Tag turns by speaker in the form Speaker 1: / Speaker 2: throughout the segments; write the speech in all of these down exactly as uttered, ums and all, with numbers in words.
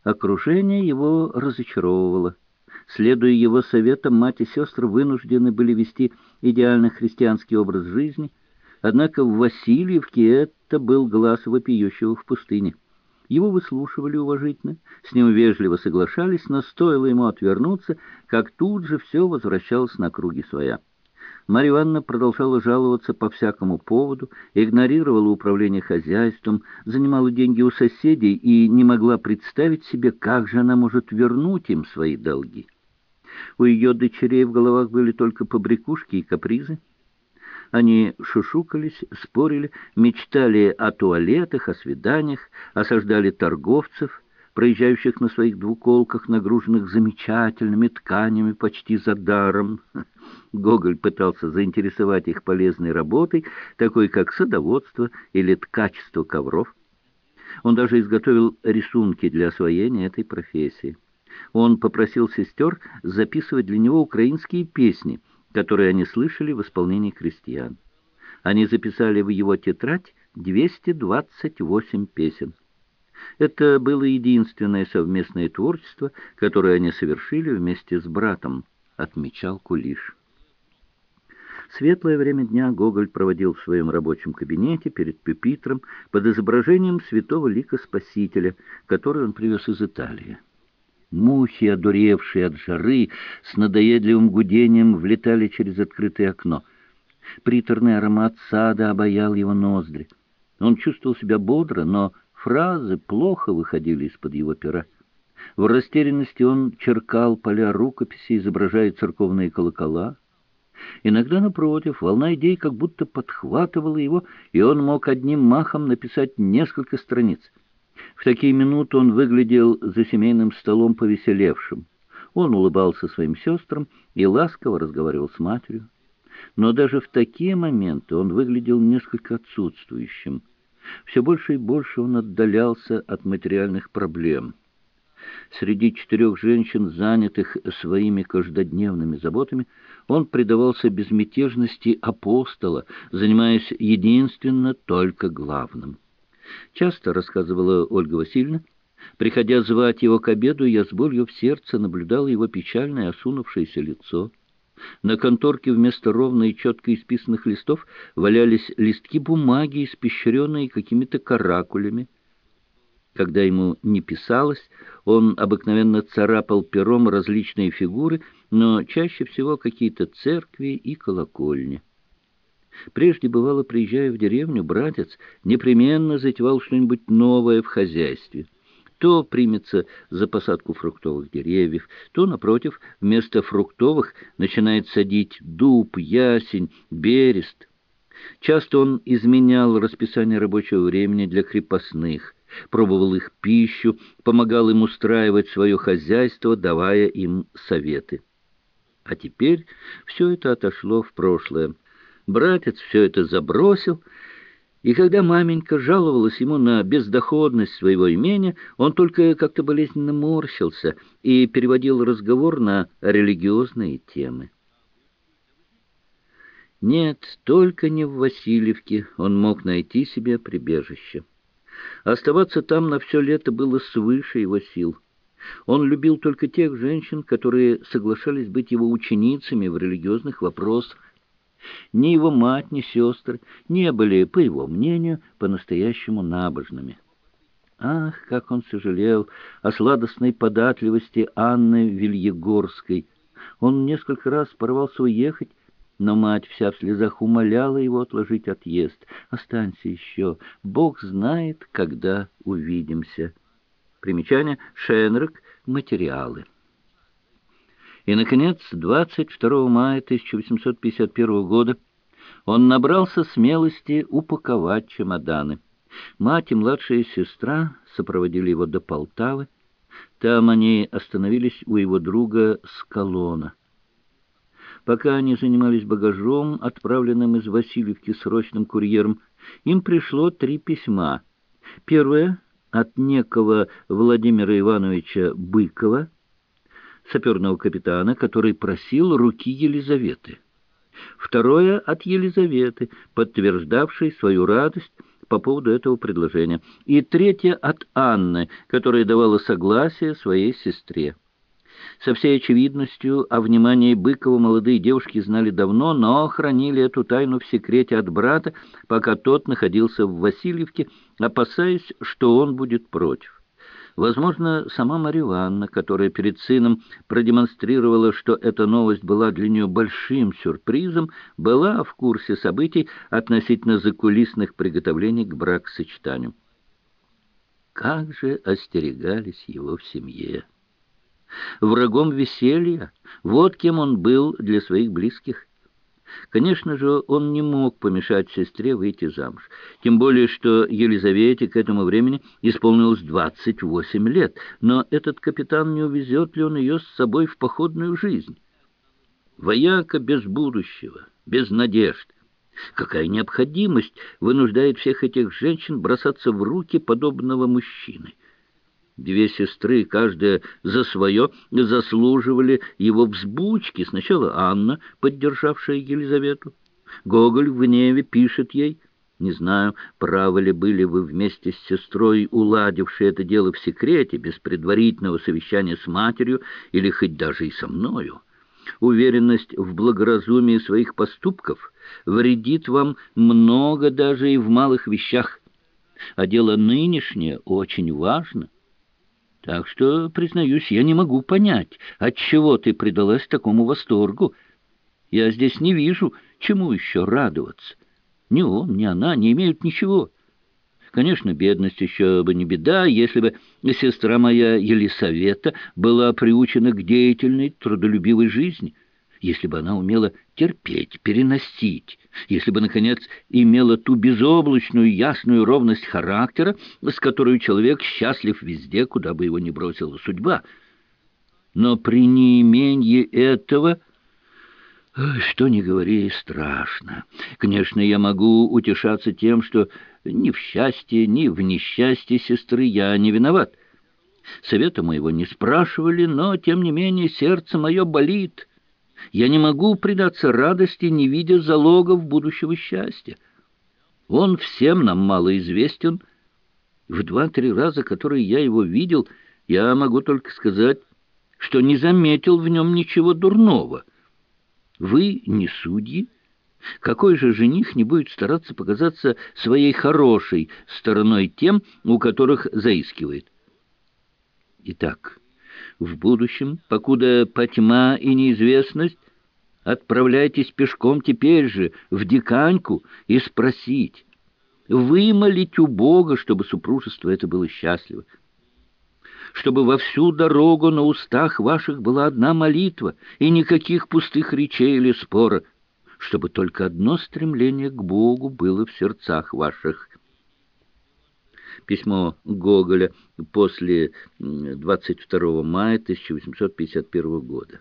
Speaker 1: Окружение его разочаровывало. Следуя его советам, мать и сестры вынуждены были вести идеальный христианский образ жизни, однако в Васильевке это был глаз вопиющего в пустыне. Его выслушивали уважительно, с ним вежливо соглашались, но стоило ему отвернуться, как тут же все возвращалось на круги своя. Марья Ивановна продолжала жаловаться по всякому поводу, игнорировала управление хозяйством, занимала деньги у соседей и не могла представить себе, как же она может вернуть им свои долги. У ее дочерей в головах были только побрякушки и капризы. Они шушукались, спорили, мечтали о туалетах, о свиданиях, осаждали торговцев, проезжающих на своих двуколках, нагруженных замечательными тканями почти за даром. Гоголь пытался заинтересовать их полезной работой, такой как садоводство или ткачество ковров. Он даже изготовил рисунки для освоения этой профессии. Он попросил сестер записывать для него украинские песни, которые они слышали в исполнении крестьян. Они записали в его тетрадь двести двадцать восемь песен. Это было единственное совместное творчество, которое они совершили вместе с братом, отмечал Кулиш. Светлое время дня Гоголь проводил в своем рабочем кабинете перед пюпитром под изображением святого лика Спасителя, который он привез из Италии. Мухи, одуревшие от жары, с надоедливым гудением влетали через открытое окно. Приторный аромат сада обаял его ноздри. Он чувствовал себя бодро, но фразы плохо выходили из-под его пера. В растерянности он черкал поля рукописи, изображая церковные колокола. Иногда, напротив, волна идей как будто подхватывала его, и он мог одним махом написать несколько страниц. В такие минуты он выглядел за семейным столом повеселевшим. Он улыбался своим сестрам и ласково разговаривал с матерью. Но даже в такие моменты он выглядел несколько отсутствующим. Все больше и больше он отдалялся от материальных проблем. Среди четырех женщин, занятых своими каждодневными заботами, он предавался безмятежности апостола, занимаясь единственно только главным. Часто, рассказывала Ольга Васильевна, приходя звать его к обеду, я с болью в сердце наблюдала его печальное осунувшееся лицо. На конторке вместо ровно и четко исписанных листов валялись листки бумаги, испещренные какими-то каракулями. Когда ему не писалось, он обыкновенно царапал пером различные фигуры, но чаще всего какие-то церкви и колокольни. Прежде, бывало, приезжая в деревню, братец непременно затевал что-нибудь новое в хозяйстве. То примется за посадку фруктовых деревьев, то, напротив, вместо фруктовых начинает садить дуб, ясень, берест. Часто он изменял расписание рабочего времени для крепостных, пробовал их пищу, помогал им устраивать свое хозяйство, давая им советы. А теперь все это отошло в прошлое. Братец все это забросил, и когда маменька жаловалась ему на бездоходность своего имения, он только как-то болезненно морщился и переводил разговор на религиозные темы. Нет, только не в Васильевке он мог найти себе прибежище. Оставаться там на все лето было свыше его сил. Он любил только тех женщин, которые соглашались быть его ученицами в религиозных вопросах. Ни его мать, ни сестры не были, по его мнению, по-настоящему набожными. Ах, как он сожалел о сладостной податливости Анны Вильегорской! Он несколько раз порвался уехать, но мать вся в слезах умоляла его отложить отъезд. «Останься еще, Бог знает, когда увидимся». Примечание: Шенрак, материалы. И, наконец, двадцать второго мая тысяча восемьсот пятьдесят первого года он набрался смелости упаковать чемоданы. Мать и младшая сестра сопроводили его до Полтавы. Там они остановились у его друга Скалона. Пока они занимались багажом, отправленным из Васильевки срочным курьером, им пришло три письма. Первое — от некого Владимира Ивановича Быкова, саперного капитана, который просил руки Елизаветы. Второе — от Елизаветы, подтверждавшей свою радость по поводу этого предложения, и третья от Анны, которая давала согласие своей сестре. Со всей очевидностью о внимании Быкова молодые девушки знали давно, но хранили эту тайну в секрете от брата, пока тот находился в Васильевке, опасаясь, что он будет против. Возможно, сама Марья Ивановна, которая перед сыном продемонстрировала, что эта новость была для нее большим сюрпризом, была в курсе событий относительно закулисных приготовлений к бракосочетанию. Как же остерегались его в семье! Врагом веселья, вот кем он был для своих близких. Конечно же, он не мог помешать сестре выйти замуж, тем более, что Елизавете к этому времени исполнилось двадцать восемь лет, но этот капитан, не увезет ли он ее с собой в походную жизнь? Вояка без будущего, без надежд. Какая необходимость вынуждает всех этих женщин бросаться в руки подобного мужчины? Две сестры, каждая за свое, заслуживали его взбучки. Сначала Анна, поддержавшая Елизавету. Гоголь в гневе пишет ей: «Не знаю, правы ли были вы вместе с сестрой, уладившие это дело в секрете, без предварительного совещания с матерью или хоть даже и со мною. Уверенность в благоразумии своих поступков вредит вам много даже и в малых вещах, а дело нынешнее очень важно. Так что, признаюсь, я не могу понять, отчего ты предалась такому восторгу. Я здесь не вижу, чему еще радоваться. Ни он, ни она не имеют ничего. Конечно, бедность еще бы не беда, если бы сестра моя Елисавета была приучена к деятельной, трудолюбивой жизни, если бы она умела терпеть, переносить, если бы, наконец, имела ту безоблачную, ясную ровность характера, с которой человек счастлив везде, куда бы его ни бросила судьба. Но при неимении этого, что ни говори, страшно. Конечно, я могу утешаться тем, что ни в счастье, ни в несчастье сестры я не виноват. Совета моего не спрашивали, но, тем не менее, сердце мое болит. Я не могу предаться радости, не видя залогов будущего счастья. Он всем нам мало известен. В два-три раза, которые я его видел, я могу только сказать, что не заметил в нем ничего дурного. Вы не судьи. Какой же жених не будет стараться показаться своей хорошей стороной тем, у которых заискивает? Итак, в будущем, покуда потьма и неизвестность, отправляйтесь пешком теперь же в Диканьку и спросить, вымолить у Бога, чтобы супружество это было счастливо, чтобы во всю дорогу на устах ваших была одна молитва и никаких пустых речей или спора, чтобы только одно стремление к Богу было в сердцах ваших». Письмо Гоголя после двадцать второго мая тысяча восемьсот пятьдесят первого года.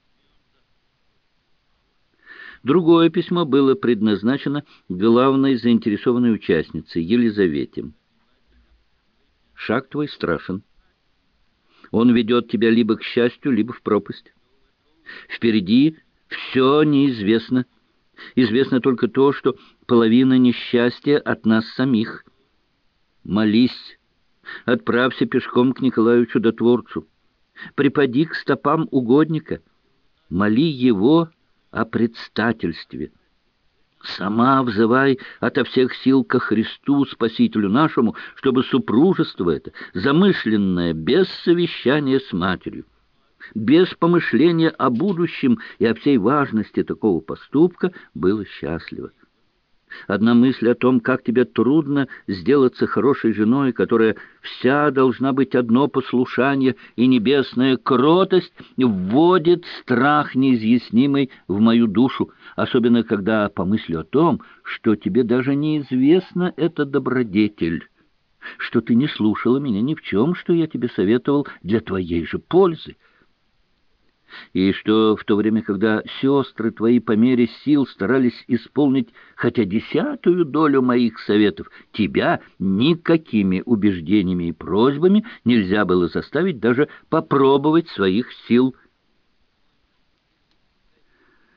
Speaker 1: Другое письмо было предназначено главной заинтересованной участнице Елизавете. «Шаг твой страшен. Он ведет тебя либо к счастью, либо в пропасть. Впереди все неизвестно. Известно только то, что половина несчастья от нас самих. Молись, отправься пешком к Николаю Чудотворцу, припади к стопам угодника, моли его о предстательстве. Сама взывай ото всех сил ко Христу, Спасителю нашему, чтобы супружество это, замышленное без совещания с матерью, без помышления о будущем и о всей важности такого поступка, было счастливо. Одна мысль о том, как тебе трудно сделаться хорошей женой, которая вся должна быть одно послушание и небесная кротость, вводит страх неизъяснимый в мою душу, особенно когда помыслю о том, что тебе даже неизвестна эта добродетель, что ты не слушала меня ни в чем, что я тебе советовал для твоей же пользы. И что в то время, когда сестры твои по мере сил старались исполнить хотя десятую долю моих советов, тебя никакими убеждениями и просьбами нельзя было заставить даже попробовать своих сил.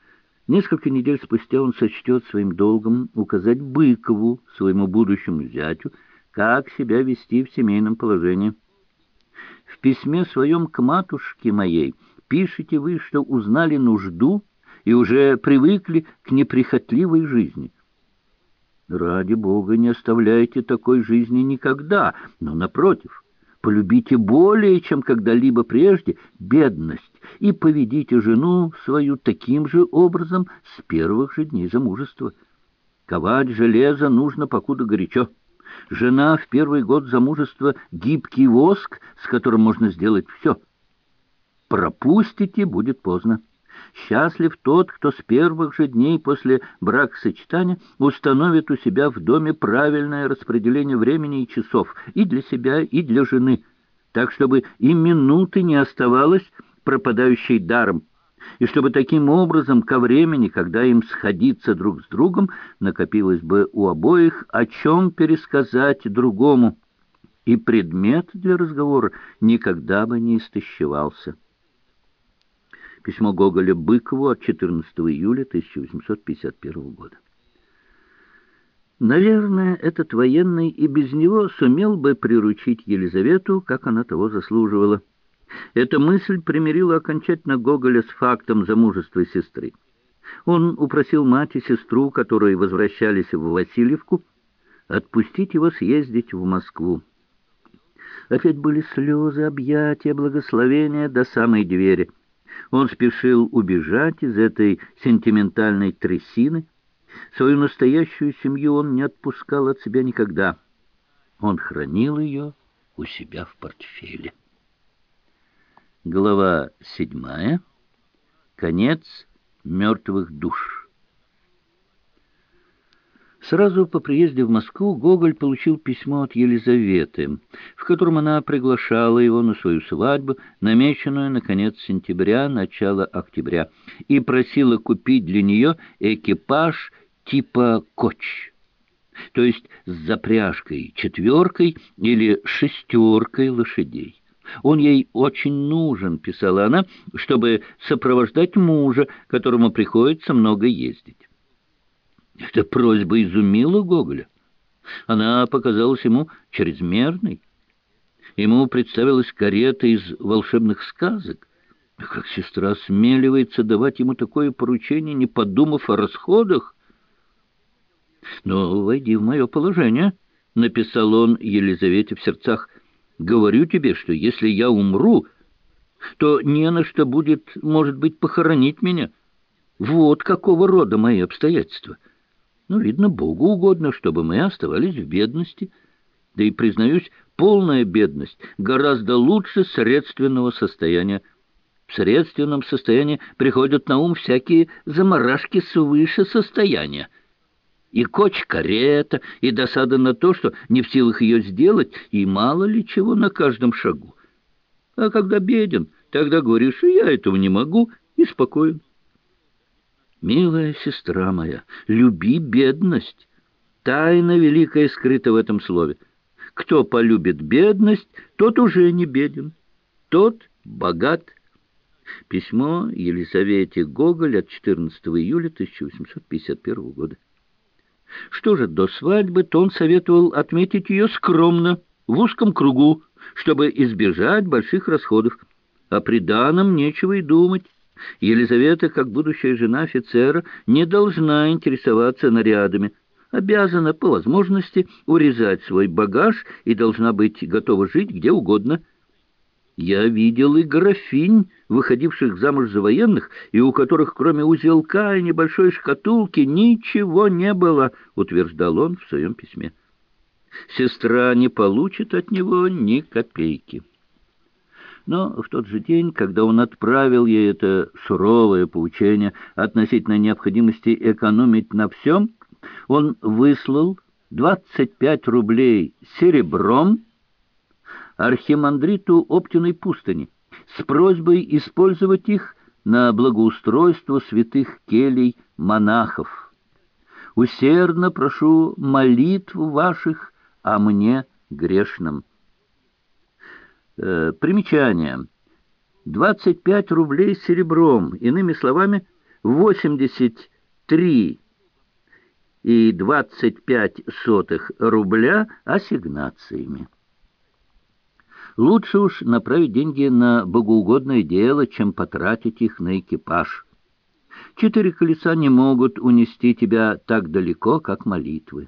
Speaker 1: Несколько недель спустя он сочтет своим долгом указать Быкову, своему будущему зятю, как себя вести в семейном положении. В письме своем к матушке моей пишете вы, что узнали нужду и уже привыкли к неприхотливой жизни. Ради Бога, не оставляйте такой жизни никогда, но, напротив, полюбите более, чем когда-либо прежде, бедность, и поведите жену свою таким же образом с первых же дней замужества. Ковать железо нужно, покуда горячо. Жена в первый год замужества — гибкий воск, с которым можно сделать все. Пропустите — будет поздно. Счастлив тот, кто с первых же дней после бракосочетания установит у себя в доме правильное распределение времени и часов и для себя, и для жены, так, чтобы и минуты не оставалось пропадающей даром, и чтобы таким образом ко времени, когда им сходиться друг с другом, накопилось бы у обоих о чем пересказать другому, и предмет для разговора никогда бы не истощевался. Письмо Гоголя Быкову от четырнадцатого июля тысяча восемьсот пятьдесят первого года. Наверное, этот военный и без него сумел бы приручить Елизавету, как она того заслуживала. Эта мысль примирила окончательно Гоголя с фактом замужества сестры. Он упросил мать и сестру, которые возвращались в Васильевку, отпустить его съездить в Москву. Опять были слезы, объятия, благословения до самой двери. Он спешил убежать из этой сентиментальной трясины. Свою настоящую семью он не отпускал от себя никогда. Он хранил ее у себя в портфеле. Глава седьмая. Конец мертвых душ. Сразу по приезде в Москву Гоголь получил письмо от Елизаветы, в котором она приглашала его на свою свадьбу, намеченную на конец сентября, начало октября, и просила купить для нее экипаж типа коч, то есть с запряжкой четверкой или шестеркой лошадей. «Он ей очень нужен», — писала она, — «чтобы сопровождать мужа, которому приходится много ездить». Эта просьба изумила Гоголя. Она показалась ему чрезмерной. Ему представилась карета из волшебных сказок. Как сестра осмеливается давать ему такое поручение, не подумав о расходах? «Но войди в мое положение», — написал он Елизавете в сердцах. «Говорю тебе, что если я умру, то не на что будет, может быть, похоронить меня. Вот какого рода мои обстоятельства. Ну, видно, Богу угодно, чтобы мы оставались в бедности. Да и, признаюсь, полная бедность гораздо лучше средственного состояния. В средственном состоянии приходят на ум всякие заморашки свыше состояния. И коч-карета, и досада на то, что не в силах ее сделать, и мало ли чего на каждом шагу. А когда беден, тогда говоришь, я этого не могу, и спокоен. Милая сестра моя, люби бедность. Тайна великая скрыта в этом слове. Кто полюбит бедность, тот уже не беден, тот богат. Письмо Елизавете Гоголь от четырнадцатого июля тысяча восемьсот пятьдесят первого года. Что же до свадьбы, то он советовал отметить ее скромно, в узком кругу, чтобы избежать больших расходов. О приданом нечего и думать. Елизавета, как будущая жена офицера, не должна интересоваться нарядами, обязана по возможности урезать свой багаж и должна быть готова жить где угодно. Я видел и графинь, выходивших замуж за военных, и у которых кроме узелка и небольшой шкатулки ничего не было, утверждал он в своем письме. Сестра не получит от него ни копейки. Но в тот же день, когда он отправил ей это суровое поучение относительно необходимости экономить на всем, он выслал двадцать пять рублей серебром архимандриту Оптиной пустыни с просьбой использовать их на благоустройство святых келей монахов. «Усердно прошу молитв ваших о мне грешном». Примечание. двадцать пять рублей серебром, иными словами, восемьдесят три и двадцать пять сотых рубля ассигнациями. Лучше уж направить деньги на богоугодное дело, чем потратить их на экипаж. Четыре колеса не могут унести тебя так далеко, как молитвы.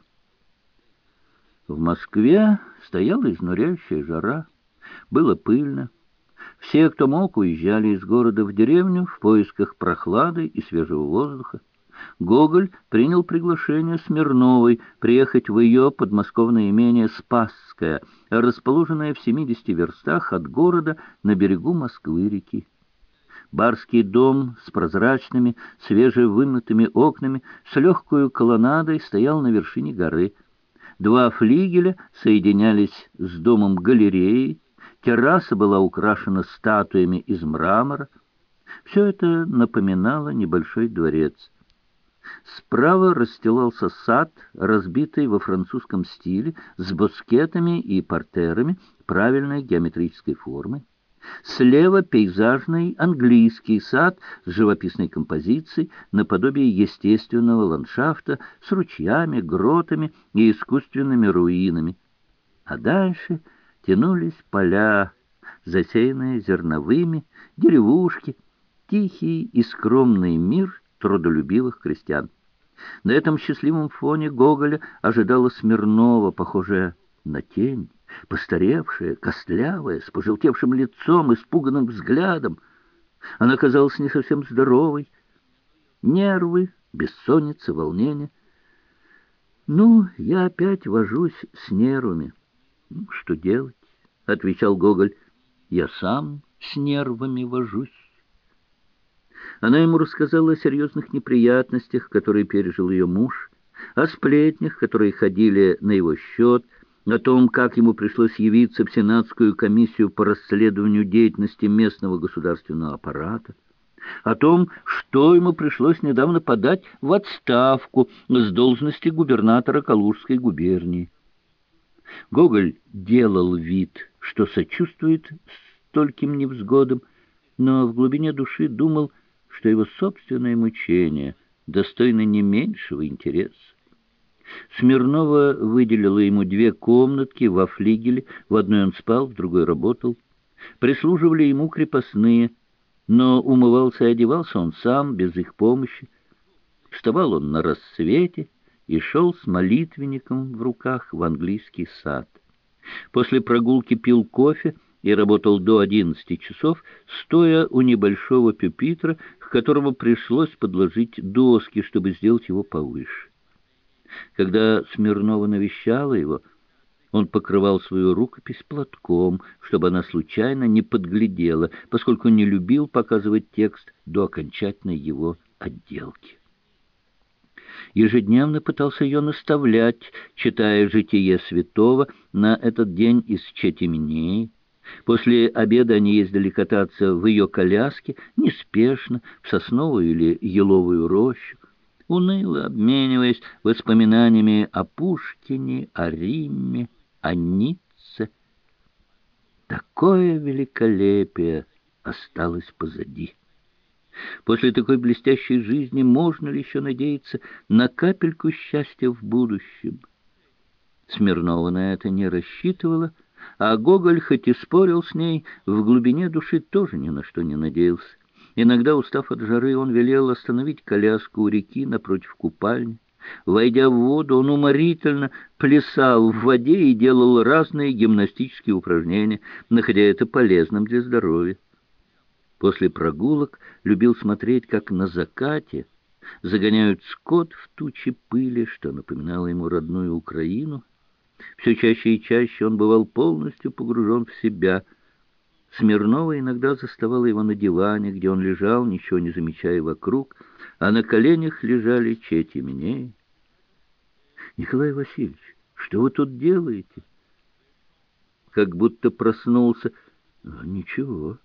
Speaker 1: В Москве стояла изнуряющая жара, было пыльно. Все, кто мог, уезжали из города в деревню в поисках прохлады и свежего воздуха. Гоголь принял приглашение Смирновой приехать в ее подмосковное имение Спасское, расположенное в семидесяти верстах от города на берегу Москвы-реки. Барский дом с прозрачными, свежевымытыми окнами, с легкой колоннадой стоял на вершине горы. Два флигеля соединялись с домом галереей, терраса была украшена статуями из мрамора. Все это напоминало небольшой дворец. Справа расстилался сад, разбитый во французском стиле, с боскетами и партерами правильной геометрической формы. Слева пейзажный английский сад с живописной композицией, наподобие естественного ландшафта, с ручьями, гротами и искусственными руинами. А дальше тянулись поля, засеянные зерновыми, деревушки, тихий и скромный мир трудолюбивых крестьян. На этом счастливом фоне Гоголя ожидала Смирнова, похожая на тень, постаревшая, костлявая, с пожелтевшим лицом, испуганным взглядом. Она казалась не совсем здоровой. Нервы, бессонница, волнение. «Ну, я опять вожусь с нервами. Ну, что делать?» — отвечал Гоголь. «Я сам с нервами вожусь». Она ему рассказала о серьезных неприятностях, которые пережил ее муж, о сплетнях, которые ходили на его счет, о том, как ему пришлось явиться в Сенатскую комиссию по расследованию деятельности местного государственного аппарата, о том, что ему пришлось недавно подать в отставку с должности губернатора Калужской губернии. Гоголь делал вид, что сочувствует стольким невзгодам, но в глубине души думал, что его собственное мучение достойно не меньшего интереса. Смирнова выделила ему две комнатки во флигеле, в одной он спал, в другой работал. Прислуживали ему крепостные, но умывался и одевался он сам, без их помощи. Вставал он на рассвете и шел с молитвенником в руках в английский сад. После прогулки пил кофе и работал до одиннадцати часов, стоя у небольшого пюпитра, к которому пришлось подложить доски, чтобы сделать его повыше. Когда Смирнова навещала его, он покрывал свою рукопись платком, чтобы она случайно не подглядела, поскольку не любил показывать текст до окончательной его отделки. Ежедневно пытался ее наставлять, читая «Житие святого» на этот день из Четименеи. После обеда они ездили кататься в ее коляске, неспешно, в сосновую или еловую рощу, уныло обмениваясь воспоминаниями о Пушкине, о Римме, о Ницце. Такое великолепие осталось позади. После такой блестящей жизни можно ли еще надеяться на капельку счастья в будущем? Смирнова на это не рассчитывала, а Гоголь, хоть и спорил с ней, в глубине души тоже ни на что не надеялся. Иногда, устав от жары, он велел остановить коляску у реки напротив купальни. Войдя в воду, он уморительно плясал в воде и делал разные гимнастические упражнения, находя это полезным для здоровья. После прогулок любил смотреть, как на закате загоняют скот в тучи пыли, что напоминало ему родную Украину. Все чаще и чаще он бывал полностью погружен в себя. Смирнова иногда заставала его на диване, где он лежал, ничего не замечая вокруг, а на коленях лежали Четименеи. «Николай Васильевич, что вы тут делаете?» Как будто проснулся. «Ничего.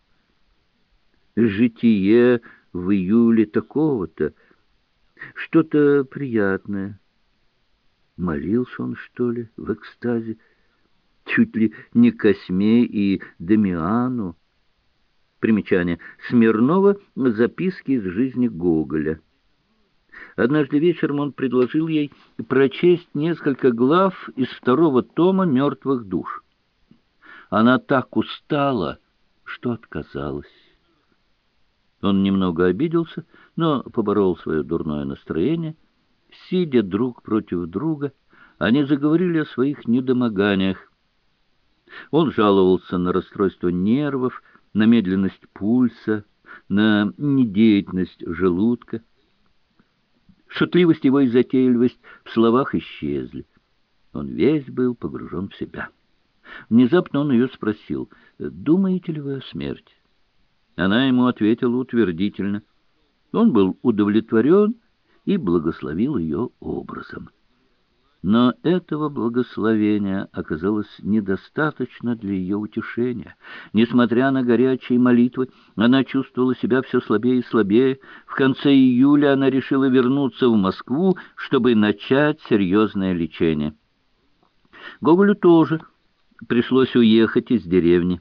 Speaker 1: Житие в июле такого-то. Что-то приятное». Молился он, что ли, в экстазе? Чуть ли не Косьме и Дамиану. Примечание. Смирнова. Записки из жизни Гоголя. Однажды вечером он предложил ей прочесть несколько глав из второго тома «Мертвых душ». Она так устала, что отказалась. Он немного обиделся, но поборол свое дурное настроение. Сидя друг против друга, они заговорили о своих недомоганиях. Он жаловался на расстройство нервов, на медленность пульса, на недеятельность желудка. Шутливость его и затейливость в словах исчезли. Он весь был погружен в себя. Внезапно он ее спросил: «Думаете ли вы о смерти?» Она ему ответила утвердительно. Он был удовлетворен и благословил ее образом. Но этого благословения оказалось недостаточно для ее утешения. Несмотря на горячие молитвы, она чувствовала себя все слабее и слабее. В конце июля она решила вернуться в Москву, чтобы начать серьезное лечение. Гоголю тоже пришлось уехать из деревни,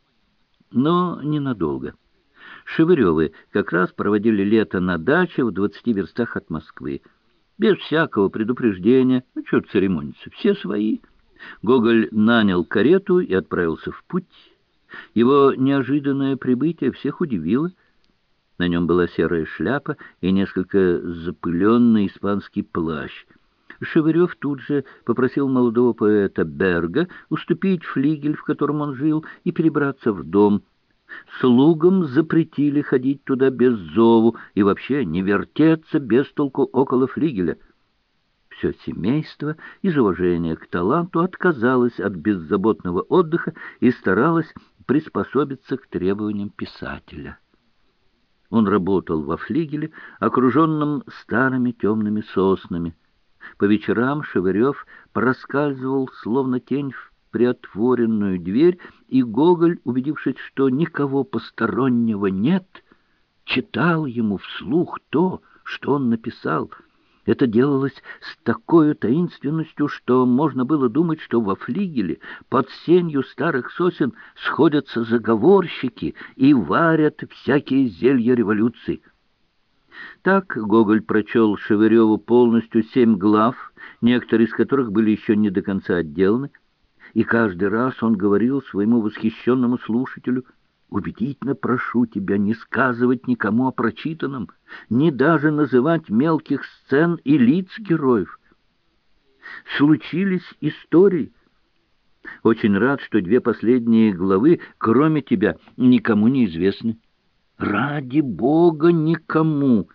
Speaker 1: но ненадолго. Шевыревы как раз проводили лето на даче в двадцати верстах от Москвы. Без всякого предупреждения, ну что церемониться, все свои. Гоголь нанял карету и отправился в путь. Его неожиданное прибытие всех удивило. На нем была серая шляпа и несколько запыленный испанский плащ. Шевырев тут же попросил молодого поэта Берга уступить флигель, в котором он жил, и перебраться в дом. Слугам запретили ходить туда без зову и вообще не вертеться без толку около флигеля. Все семейство из уважения к таланту отказалось от беззаботного отдыха и старалось приспособиться к требованиям писателя. Он работал во флигеле, окруженном старыми темными соснами. По вечерам Шевырев проскальзывал, словно тень, в приотворенную дверь, и Гоголь, убедившись, что никого постороннего нет, читал ему вслух то, что он написал. Это делалось с такой таинственностью, что можно было думать, что во флигеле под сенью старых сосен сходятся заговорщики и варят всякие зелья революции. Так Гоголь прочел Шевыреву полностью семь глав, некоторые из которых были еще не до конца отделаны, и каждый раз он говорил своему восхищенному слушателю: «Убедительно прошу тебя не сказывать никому о прочитанном, ни даже называть мелких сцен и лиц героев. Случились истории. Очень рад, что две последние главы, кроме тебя, никому не известны. Ради Бога, никому!»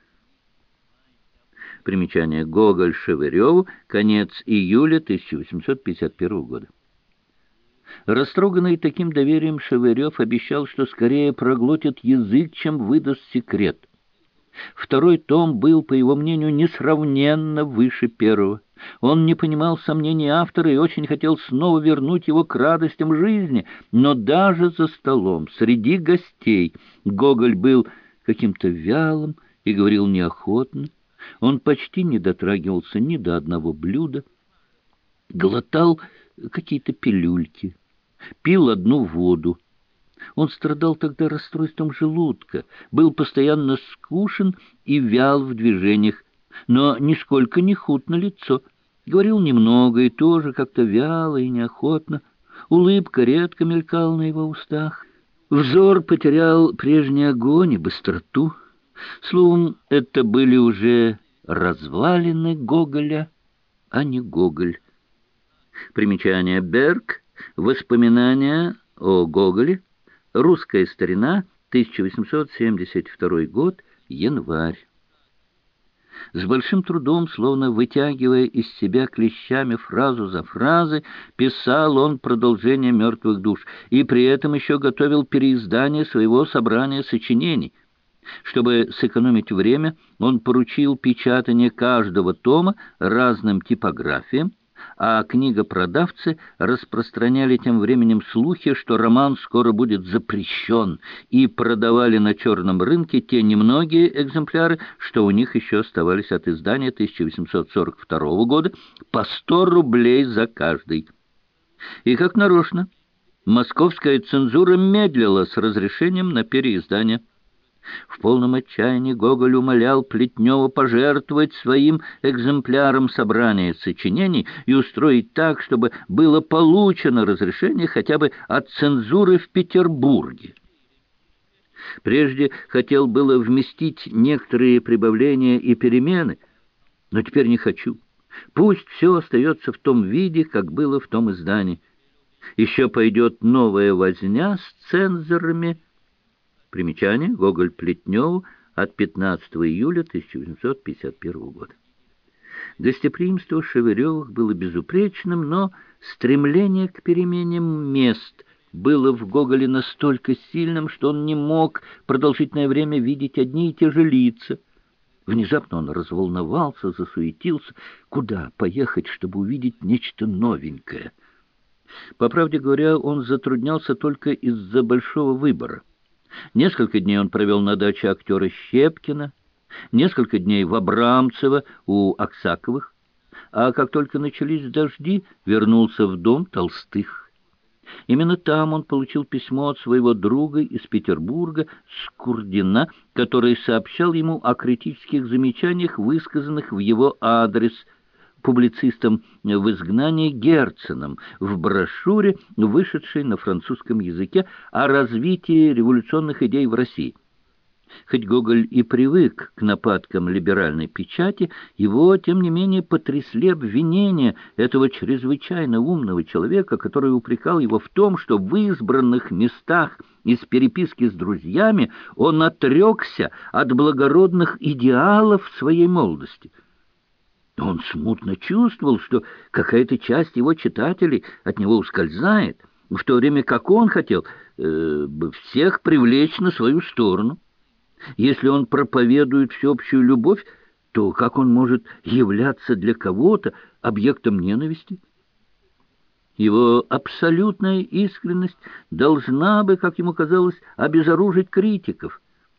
Speaker 1: Примечание. Гоголь Шевыреву. Конец июля тысяча восемьсот пятьдесят первого года. Растроганный таким доверием, Шевырев обещал, что скорее проглотит язык, чем выдаст секрет. Второй том был, по его мнению, несравненно выше первого. Он не понимал сомнений автора и очень хотел снова вернуть его к радостям жизни, но даже за столом, среди гостей, Гоголь был каким-то вялым и говорил неохотно. Он почти не дотрагивался ни до одного блюда, глотал какие-то пилюльки, пил одну воду. Он страдал тогда расстройством желудка, был постоянно скушен и вял в движениях, но нисколько не худ на лицо. Говорил немного и тоже как-то вяло и неохотно. Улыбка редко мелькала на его устах. Взор потерял прежний огонь и быстроту. Словом, это были уже развалины Гоголя, а не Гоголь. Примечание. Берг. Воспоминания о Гоголе. Русская старина. тысяча восемьсот семьдесят второй год. Январь. С большим трудом, словно вытягивая из себя клещами фразу за фразой, писал он продолжение «Мертвых душ» и при этом еще готовил переиздание своего собрания сочинений. Чтобы сэкономить время, он поручил печатание каждого тома разным типографиям, а книгопродавцы распространяли тем временем слухи, что роман скоро будет запрещен, и продавали на черном рынке те немногие экземпляры, что у них еще оставались от издания тысяча восемьсот сорок второго года, по сто рублей за каждый. И как нарочно, Московская цензура медлила с разрешением на переиздание. В полном отчаянии Гоголь умолял Плетнева пожертвовать своим экземпляром собрания сочинений и устроить так, чтобы было получено разрешение хотя бы от цензуры в Петербурге. Прежде хотел было вместить некоторые прибавления и перемены, но теперь не хочу. Пусть все остается в том виде, как было в том издании. Еще пойдет новая возня с цензорами. Примечание. Гоголь Плетневу от пятнадцатого июля тысяча восемьсот пятьдесят первого года. Гостеприимство Шевыревых было безупречным, но стремление к перемене мест было в Гоголе настолько сильным, что он не мог продолжительное время видеть одни и те же лица. Внезапно он разволновался, засуетился. Куда поехать, чтобы увидеть нечто новенькое? По правде говоря, он затруднялся только из-за большого выбора. Несколько дней он провел на даче актера Щепкина, несколько дней в Абрамцево у Аксаковых, а как только начались дожди, вернулся в дом Толстых. Именно там он получил письмо от своего друга из Петербурга, Скурдина, который сообщал ему о критических замечаниях, высказанных в его адрес публицистом в изгнании Герценом в брошюре, вышедшей на французском языке, о развитии революционных идей в России. Хоть Гоголь и привык к нападкам либеральной печати, его, тем не менее, потрясли обвинения этого чрезвычайно умного человека, который упрекал его в том, что в избранных местах из переписки с друзьями он отрекся от благородных идеалов своей молодости. Он смутно чувствовал, что какая-то часть его читателей от него ускользает, в то время как он хотел э, всех привлечь на свою сторону. Если он проповедует всеобщую любовь, то как он может являться для кого-то объектом ненависти? Его абсолютная искренность должна бы, как ему казалось, обезоружить критиков.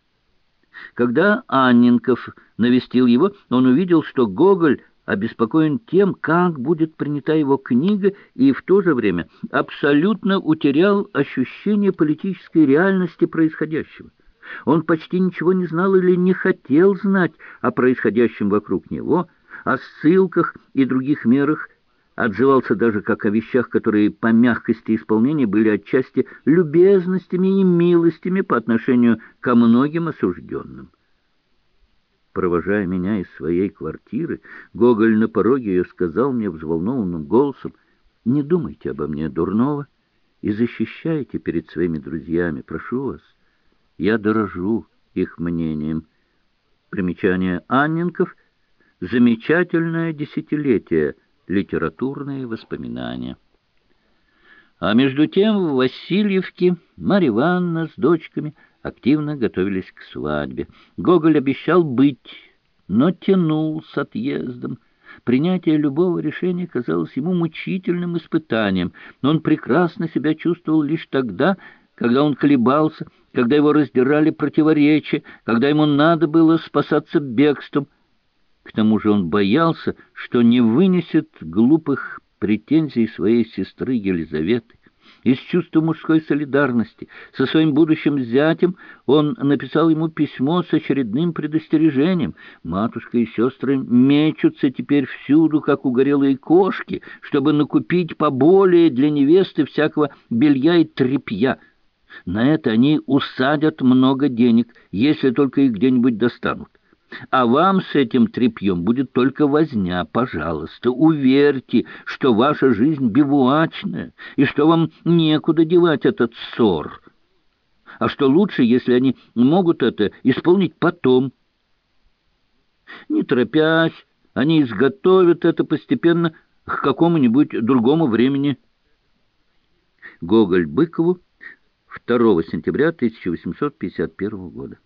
Speaker 1: Когда Анненков навестил его, он увидел, что Гоголь обеспокоен тем, как будет принята его книга, и в то же время абсолютно утерял ощущение политической реальности происходящего. Он почти ничего не знал или не хотел знать о происходящем вокруг него, о ссылках и других мерах, отзывался даже как о вещах, которые по мягкости исполнения были отчасти любезностями и милостями по отношению ко многим осужденным. Провожая меня из своей квартиры, Гоголь на пороге ее сказал мне взволнованным голосом: «Не думайте обо мне дурного и защищайте перед своими друзьями, прошу вас. Я дорожу их мнением». Примечание. Анненков. Замечательное десятилетие. Литературные воспоминания. А между тем в Васильевке Марья Ивановна с дочками активно готовились к свадьбе. Гоголь обещал быть, но тянул с отъездом. Принятие любого решения казалось ему мучительным испытанием, но он прекрасно себя чувствовал лишь тогда, когда он колебался, когда его раздирали противоречия, когда ему надо было спасаться бегством. К тому же он боялся, что не вынесет глупых претензий своей сестры Елизаветы. Из чувства мужской солидарности со своим будущим зятем он написал ему письмо с очередным предостережением. Матушка и сестры мечутся теперь всюду, как угорелые кошки, чтобы накупить поболее для невесты всякого белья и тряпья. На это они усадят много денег, если только их где-нибудь достанут. А вам с этим тряпьем будет только возня. Пожалуйста, уверьте, что ваша жизнь бивуачная, и что вам некуда девать этот ссор. А что лучше, если они могут это исполнить потом. Не торопясь, они изготовят это постепенно к какому-нибудь другому времени. Гоголь Быкову, второго сентября тысяча восемьсот пятьдесят первого года.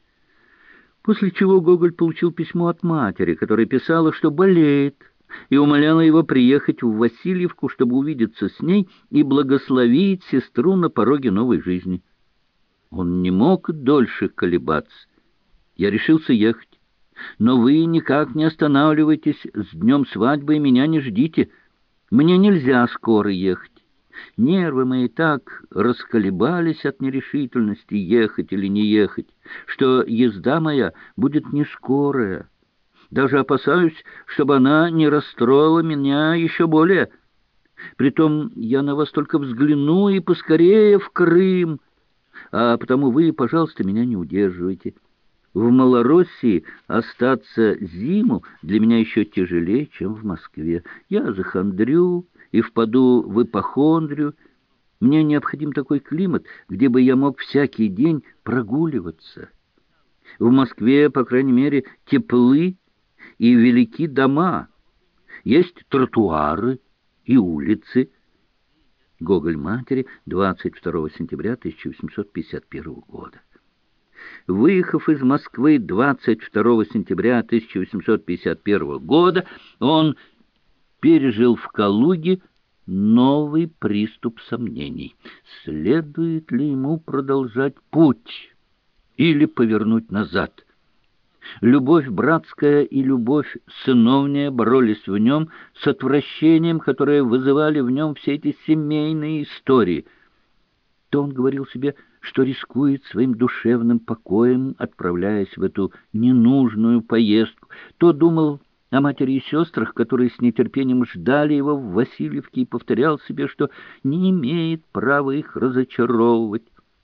Speaker 1: После чего Гоголь получил письмо от матери, которая писала, что болеет, и умоляла его приехать в Васильевку, чтобы увидеться с ней и благословить сестру на пороге новой жизни. Он не мог дольше колебаться. Я решился ехать. Но вы никак не останавливайтесь с днем свадьбы и меня не ждите. Мне нельзя скоро ехать. Нервы мои так расколебались от нерешительности, ехать или не ехать, что езда моя будет не скорая. Даже опасаюсь, чтобы она не расстроила меня еще более. Притом я на вас только взгляну и поскорее в Крым, а потому вы, пожалуйста, меня не удерживайте. В Малороссии остаться зиму для меня еще тяжелее, чем в Москве. Я захандрю и впаду в ипохондрию. Мне необходим такой климат, где бы я мог всякий день прогуливаться. В Москве, по крайней мере, теплы и велики дома. Есть тротуары и улицы. Гоголь матери, двадцать второго сентября тысяча восемьсот пятьдесят первого года. Выехав из Москвы двадцать второго сентября тысяча восемьсот пятьдесят первого года, он пережил в Калуге новый приступ сомнений. Следует ли ему продолжать путь или повернуть назад? Любовь братская и любовь сыновняя боролись в нем с отвращением, которое вызывали в нем все эти семейные истории. То он говорил себе, что рискует своим душевным покоем, отправляясь в эту ненужную поездку, то думал о матери и сестрах, которые с нетерпением ждали его в Васильевке, и повторял себе, что не имеет права их разочаровывать.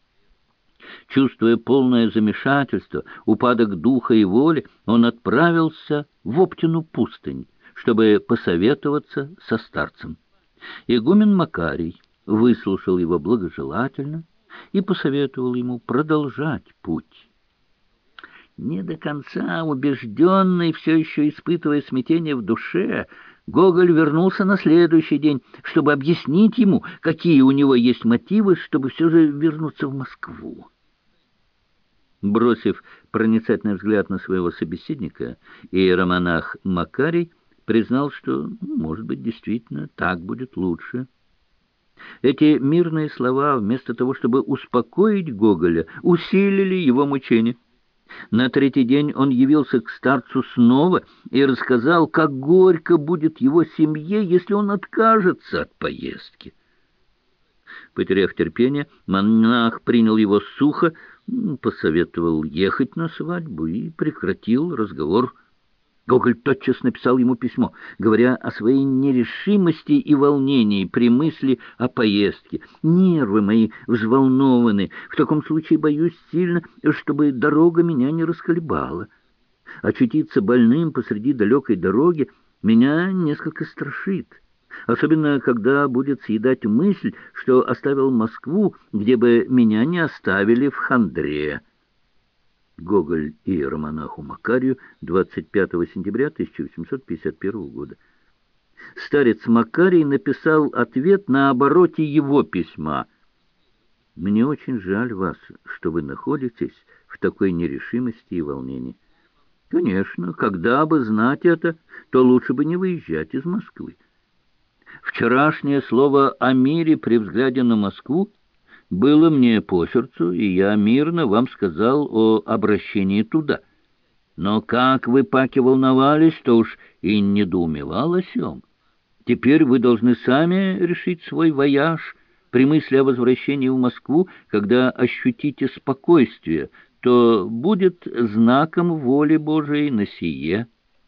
Speaker 1: Чувствуя полное замешательство, упадок духа и воли, он отправился в Оптину пустынь, чтобы посоветоваться со старцем. Игумен Макарий выслушал его благожелательно и посоветовал ему продолжать путь. Не до конца убежденный, все еще испытывая смятение в душе, Гоголь вернулся на следующий день, чтобы объяснить ему, какие у него есть мотивы, чтобы все же вернуться в Москву. Бросив проницательный взгляд на своего собеседника, иеромонах Макарий признал, что, может быть, действительно так будет лучше. Эти мирные слова, вместо того, чтобы успокоить Гоголя, усилили его мучения. На третий день он явился к старцу снова и рассказал, как горько будет его семье, если он откажется от поездки. Потеряв терпение, монах принял его сухо, посоветовал ехать на свадьбу и прекратил разговор. Гоголь тотчас написал ему письмо, говоря о своей нерешимости и волнении при мысли о поездке. «Нервы мои взволнованы. В таком случае боюсь сильно, чтобы дорога меня не расколебала. Очутиться больным посреди далекой дороги меня несколько страшит, особенно когда будет съедать мысль, что оставил Москву, где бы меня не оставили в хандре». Гоголь иеромонаху Макарию, двадцать пятого сентября тысяча восемьсот пятьдесят первого года. Старец Макарий написал ответ на обороте его письма. «Мне очень жаль вас, что вы находитесь в такой нерешимости и волнении. Конечно, когда бы знать это, то лучше бы не выезжать из Москвы. Вчерашнее слово о мире при взгляде на Москву было мне по сердцу, и я мирно вам сказал о обращении туда. Но как вы, паки, волновались, то уж и недоумевал о сём. Теперь вы должны сами решить свой вояж. При мысли о возвращении в Москву, когда ощутите спокойствие, то будет знаком воли Божией на сие».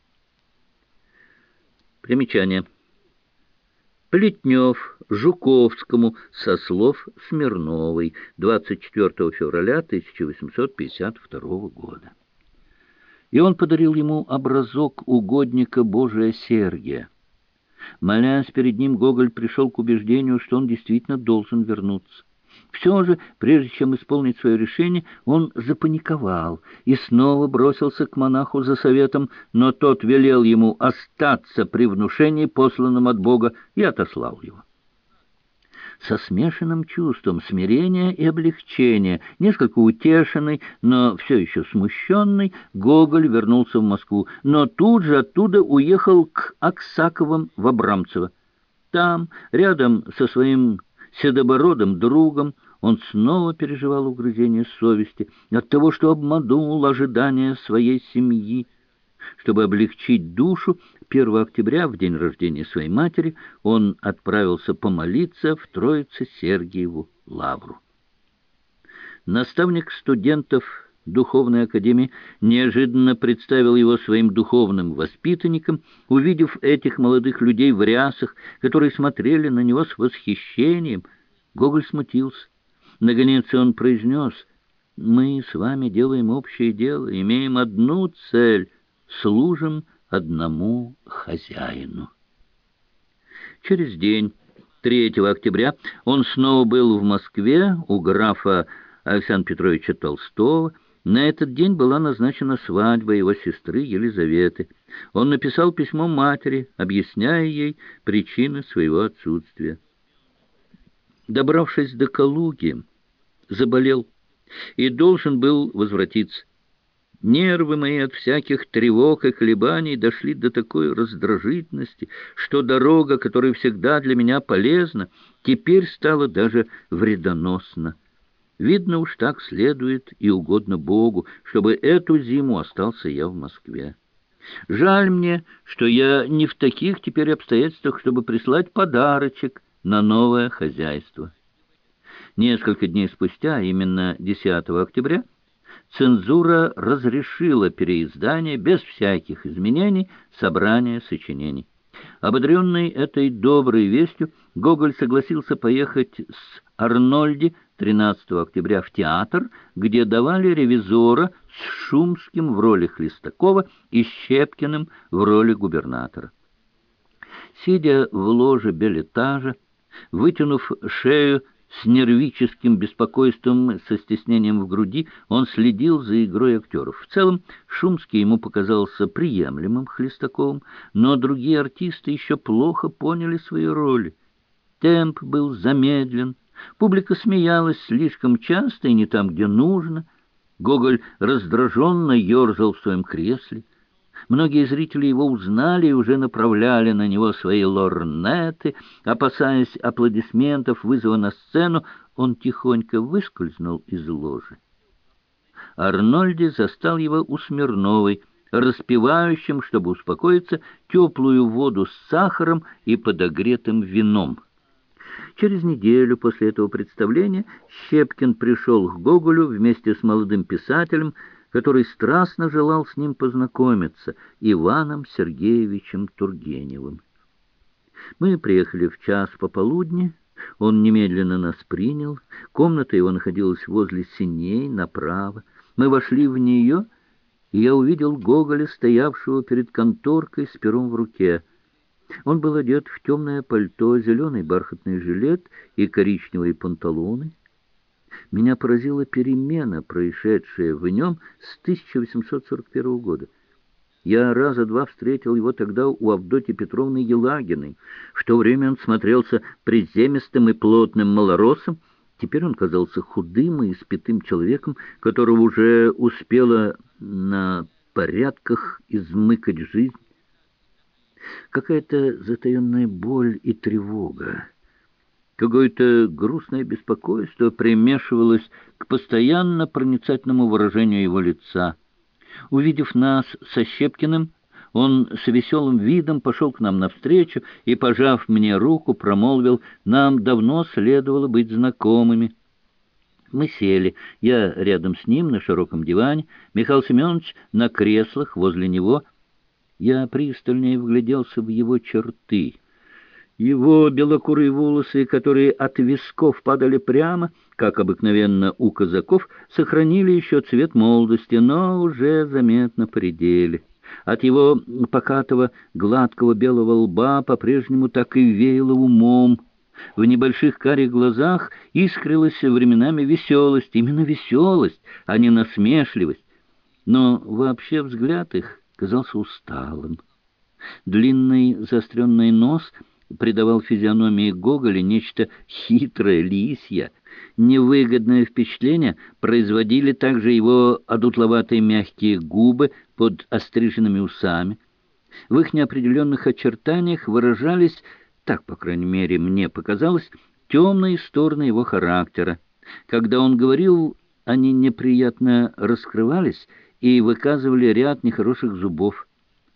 Speaker 1: Примечание. Плетнев Жуковскому со слов Смирновой, двадцать четвёртого февраля тысяча восемьсот пятьдесят второго года. И он подарил ему образок угодника Божия Сергия. Молясь перед ним, Гоголь пришел к убеждению, что он действительно должен вернуться. Все же, прежде чем исполнить свое решение, он запаниковал и снова бросился к монаху за советом, но тот велел ему остаться при внушении, посланном от Бога, и отослал его. Со смешанным чувством смирения и облегчения, несколько утешенный, но все еще смущенный, Гоголь вернулся в Москву, но тут же оттуда уехал к Аксаковым в Абрамцево. Там, рядом со своим седобородым другом, он снова переживал угрызение совести от того, что обманул ожидания своей семьи. Чтобы облегчить душу, первого октября, в день рождения своей матери, он отправился помолиться в Троице-Сергиеву лавру. Наставник студентов Духовной академии неожиданно представил его своим духовным воспитанникам. Увидев этих молодых людей в рясах, которые смотрели на него с восхищением, Гоголь смутился. Наконец он произнес: «Мы с вами делаем общее дело, имеем одну цель — служим одному хозяину». Через день, третьего октября, он снова был в Москве у графа Александра Петровича Толстого. На этот день была назначена свадьба его сестры Елизаветы. Он написал письмо матери, объясняя ей причины своего отсутствия. Добравшись до Калуги, заболел и должен был возвратиться. Нервы мои от всяких тревог и колебаний дошли до такой раздражительности, что дорога, которая всегда для меня полезна, теперь стала даже вредоносна. Видно, уж так следует и угодно Богу, чтобы эту зиму остался я в Москве. Жаль мне, что я не в таких теперь обстоятельствах, чтобы прислать подарочек на новое хозяйство. Несколько дней спустя, именно десятого октября, цензура разрешила переиздание без всяких изменений собрания сочинений. Ободренный этой доброй вестью, Гоголь согласился поехать с Арнольди тринадцатого октября в театр, где давали «Ревизора» с Шумским в роли Хлестакова и Щепкиным в роли губернатора. Сидя в ложе бельэтажа, вытянув шею с нервическим беспокойством, со стеснением в груди, он следил за игрой актеров. В целом, Шумский ему показался приемлемым Хлестаковым, но другие артисты еще плохо поняли свои роли. Темп был замедлен, публика смеялась слишком часто и не там, где нужно. Гоголь раздраженно ерзал в своем кресле. Многие зрители его узнали и уже направляли на него свои лорнеты. Опасаясь аплодисментов, вызова на сцену, он тихонько выскользнул из ложи. Арнольди застал его у Смирновой, распивающим, чтобы успокоиться, теплую воду с сахаром и подогретым вином. Через неделю после этого представления Щепкин пришел к Гоголю вместе с молодым писателем, который страстно желал с ним познакомиться, Иваном Сергеевичем Тургеневым. Мы приехали в час пополудни, он немедленно нас принял, комната его находилась возле сеней, направо. Мы вошли в нее, и я увидел Гоголя, стоявшего перед конторкой с пером в руке. Он был одет в темное пальто, зеленый бархатный жилет и коричневые панталоны. Меня поразила перемена, происшедшая в нем с тысяча восемьсот сорок первого года. Я раза два встретил его тогда у Авдотьи Петровны Елагиной. В то время он смотрелся приземистым и плотным малоросом. Теперь он казался худым и испитым человеком, которого уже успела на порядках измыкать жизнь. Какая-то затаенная боль и тревога, какое-то грустное беспокойство примешивалось к постоянно проницательному выражению его лица. Увидев нас со Щепкиным, он с веселым видом пошел к нам навстречу и, пожав мне руку, промолвил: «Нам давно следовало быть знакомыми». Мы сели, я рядом с ним на широком диване, Михаил Семенович на креслах возле него. Я пристальнее вгляделся в его черты. Его белокурые волосы, которые от висков падали прямо, как обыкновенно у казаков, сохранили еще цвет молодости, но уже заметно поредели. От его покатого, гладкого белого лба по-прежнему так и веяло умом. В небольших карих глазах искрилась временами веселость, именно веселость, а не насмешливость. Но вообще взгляд их казался усталым. Длинный заостренный нос придавал физиономии Гоголя нечто хитрое, лисье. Невыгодное впечатление производили также его одутловатые мягкие губы под остриженными усами. В их неопределенных очертаниях выражались, так, по крайней мере, мне показалось, темные стороны его характера. Когда он говорил, они неприятно раскрывались и выказывали ряд нехороших зубов.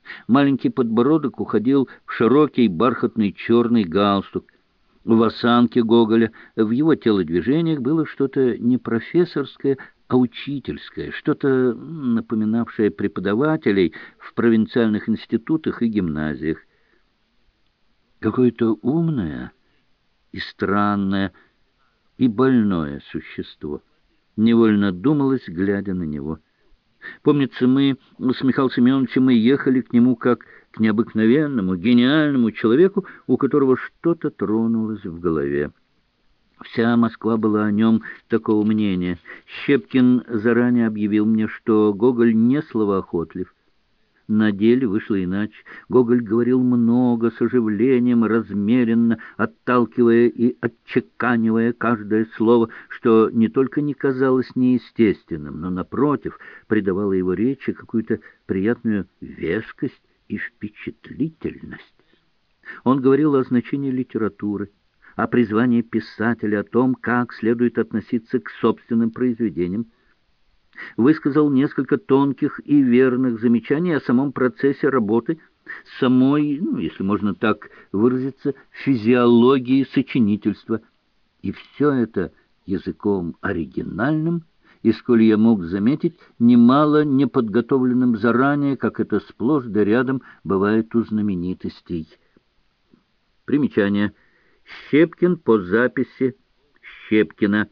Speaker 1: Маленький подбородок уходил в широкий бархатный черный галстук. В осанке Гоголя, в его телодвижениях было что-то не профессорское, а учительское, что-то напоминавшее преподавателей в провинциальных институтах и гимназиях. Какое-то умное и странное и больное существо. Невольно думалось, глядя на него. Помнится, мы с Михаилом Семеновичем и ехали к нему как к необыкновенному, гениальному человеку, у которого что-то тронулось в голове. Вся Москва была о нем такого мнения. Щепкин заранее объявил мне, что Гоголь не словоохотлив. На деле вышло иначе. Гоголь говорил много, с оживлением, размеренно, отталкивая и отчеканивая каждое слово, что не только не казалось неестественным, но, напротив, придавало его речи какую-то приятную вескость и впечатлительность. Он говорил о значении литературы, о призвании писателя, о том, как следует относиться к собственным произведениям. Высказал несколько тонких и верных замечаний о самом процессе работы, самой, ну, если можно так выразиться, физиологии сочинительства. И все это языком оригинальным, и, сколь я мог заметить, немало неподготовленным заранее, как это сплошь да рядом бывает у знаменитостей. Примечание. Щепкин по записи Щепкина.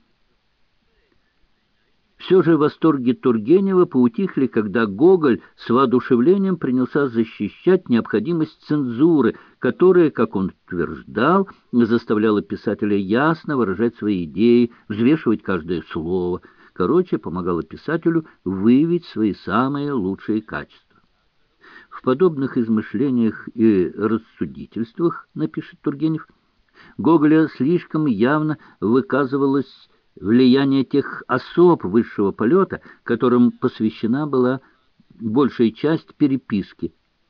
Speaker 1: Все же восторги Тургенева поутихли, когда Гоголь с воодушевлением принялся защищать необходимость цензуры, которая, как он утверждал, заставляла писателя ясно выражать свои идеи, взвешивать каждое слово. Короче, помогала писателю выявить свои самые лучшие качества. В подобных измышлениях и рассудительствах, напишет Тургенев, Гоголя слишком явно выказывалось влияние тех особ высшего полета, которым посвящена была большая часть переписки.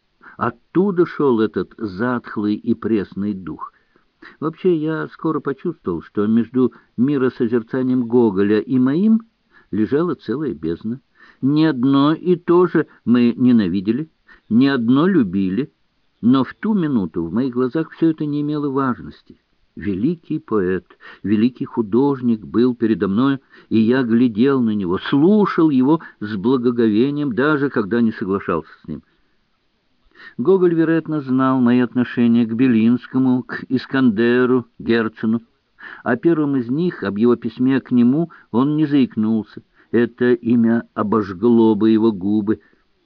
Speaker 1: Оттуда шел этот затхлый и пресный дух. Вообще, я скоро почувствовал, что между миросозерцанием Гоголя и моим лежала целая бездна. Ни одно и то же мы ненавидели, ни одно любили, но в ту минуту в моих глазах все это не имело важности. Великий поэт, великий художник был передо мной, и я глядел на него, слушал его с благоговением, даже когда не соглашался с ним. Гоголь, вероятно, знал мои отношения к Белинскому, к Искандеру, Герцену. О первом из них, об его письме к нему, он не заикнулся. Это имя обожгло бы его губы.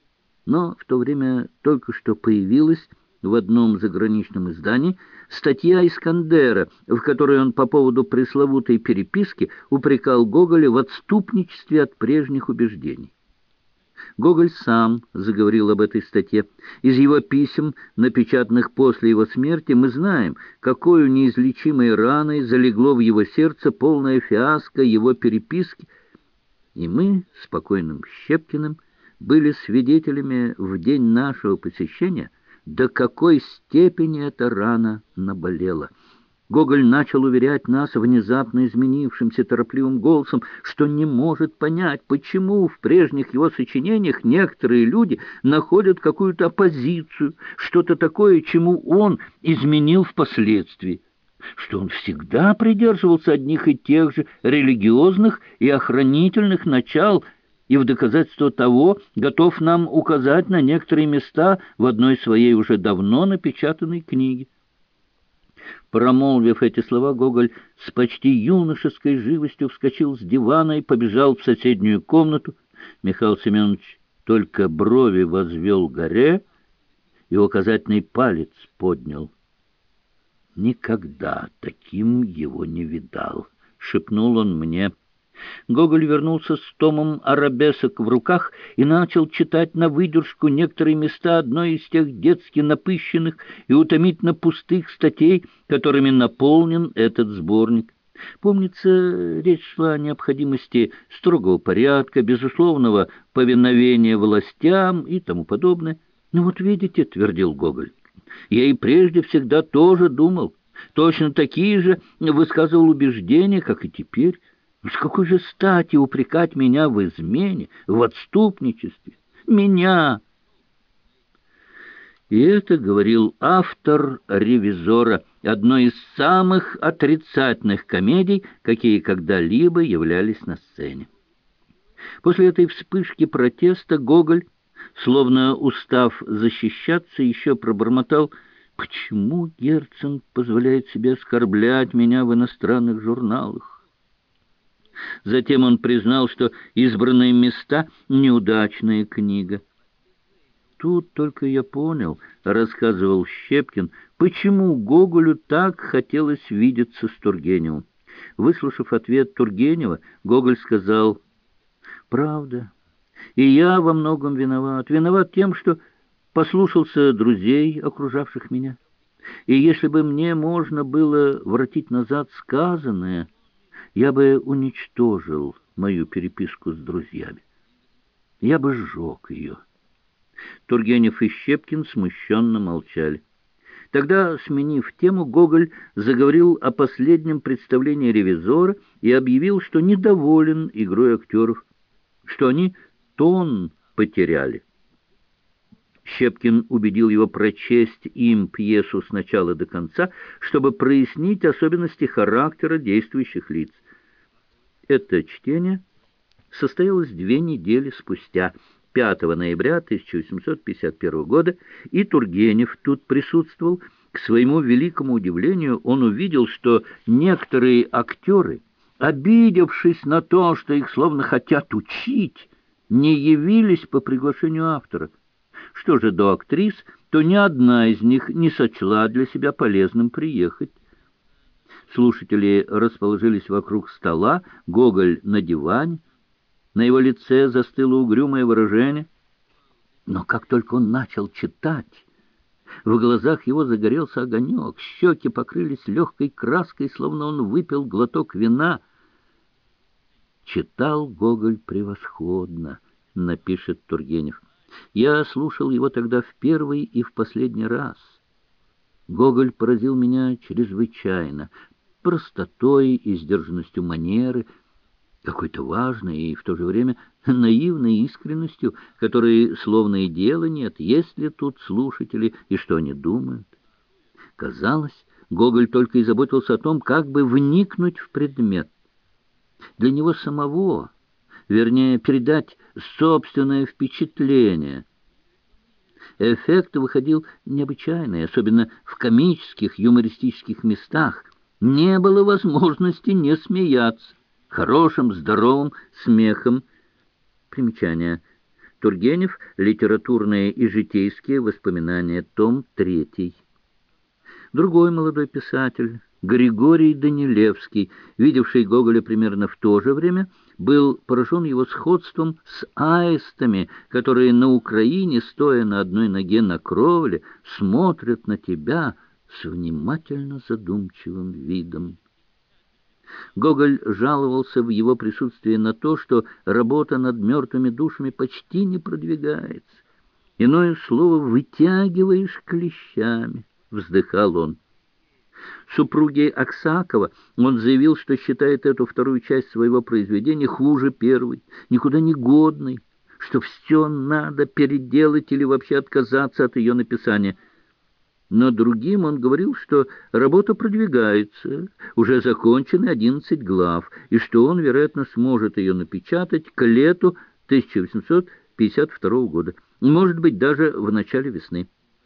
Speaker 1: Но в то время только что появилась в одном заграничном издании статья Искандера, в которой он по поводу пресловутой переписки упрекал Гоголя в отступничестве от прежних убеждений. Гоголь сам заговорил об этой статье. Из его писем, напечатанных после его смерти, мы знаем, какой неизлечимой раной залегло в его сердце полное фиаско его переписки, и мы с покойным Щепкиным были свидетелями в день нашего посещения, до какой степени эта рана наболела. Гоголь начал уверять нас внезапно изменившимся торопливым голосом, что не может понять, почему в прежних его сочинениях некоторые люди находят какую-то оппозицию, что-то такое, чему он изменил впоследствии, что он всегда придерживался одних и тех же религиозных и охранительных начал, и в доказательство того готов нам указать на некоторые места в одной своей уже давно напечатанной книге. Промолвив эти слова, Гоголь с почти юношеской живостью вскочил с дивана и побежал в соседнюю комнату. Михаил Семенович только брови возвел горе и указательный палец поднял. «Никогда таким его не видал», — шепнул он мне. Гоголь вернулся с томом арабесок в руках и начал читать на выдержку некоторые места одной из тех детски напыщенных и утомительно пустых статей, которыми наполнен этот сборник. Помнится, речь шла о необходимости строгого порядка, безусловного повиновения властям и тому подобное. «Ну вот видите», — твердил Гоголь, — «я и прежде всегда тоже думал, точно такие же высказывал убеждения, как и теперь. С какой же стати упрекать меня в измене, в отступничестве? Меня!» И это говорил автор «Ревизора», одной из самых отрицательных комедий, какие когда-либо являлись на сцене. После этой вспышки протеста Гоголь, словно устав защищаться, еще пробормотал: «Почему Герцен позволяет себе оскорблять меня в иностранных журналах?» Затем он признал, что «Избранные места» — неудачная книга. «Тут только я понял, — рассказывал Щепкин, — почему Гоголю так хотелось видеться с Тургеневым. Выслушав ответ Тургенева, Гоголь сказал: «Правда, и я во многом виноват. Виноват тем, что послушался друзей, окружавших меня. И если бы мне можно было воротить назад сказанное, я бы уничтожил мою переписку с друзьями. Я бы сжег ее». Тургенев и Щепкин смущенно молчали. Тогда, сменив тему, Гоголь заговорил о последнем представлении «Ревизора» и объявил, что недоволен игрой актеров, что они тон потеряли. Щепкин убедил его прочесть им пьесу с начала до конца, чтобы прояснить особенности характера действующих лиц. Это чтение состоялось две недели спустя, пятого ноября тысяча восемьсот пятьдесят первого года, и Тургенев тут присутствовал. К своему великому удивлению он увидел, что некоторые актеры, обидевшись на то, что их словно хотят учить, не явились по приглашению автора. Что же до актрис, то ни одна из них не сочла для себя полезным приехать. Слушатели расположились вокруг стола, Гоголь на диване. На его лице застыло угрюмое выражение. Но как только он начал читать, в глазах его загорелся огонек, щеки покрылись легкой краской, словно он выпил глоток вина. «Читал Гоголь превосходно», — напишет Тургенев. «Я слушал его тогда в первый и в последний раз. Гоголь поразил меня чрезвычайно простотой и сдержанностью манеры, какой-то важной и в то же время наивной искренностью, которой словно и дела нет, есть ли тут слушатели и что они думают. Казалось, Гоголь только и заботился о том, как бы вникнуть в предмет. Для него самого, вернее, передать собственное впечатление. Эффект выходил необычайный, особенно в комических, юмористических местах. Не было возможности не смеяться хорошим, здоровым смехом. Примечание. Тургенев. Литературные и житейские воспоминания. Том третий. Другой молодой писатель, Григорий Данилевский, видевший Гоголя примерно в то же время, был поражен его сходством с аистами, которые на Украине, стоя на одной ноге на кровле, смотрят на тебя с внимательно задумчивым видом. Гоголь жаловался в его присутствии на то, что работа над мертвыми душами почти не продвигается. Иное слово «вытягиваешь клещами», — вздыхал он. Супруге Аксакова он заявил, что считает эту вторую часть своего произведения хуже первой, никуда не годной, что все надо переделать или вообще отказаться от ее написания. Но другим он говорил, что работа продвигается, уже закончены одиннадцать глав, и что он, вероятно, сможет ее напечатать к лету тысяча восемьсот пятьдесят второго года, может быть, даже в начале весны.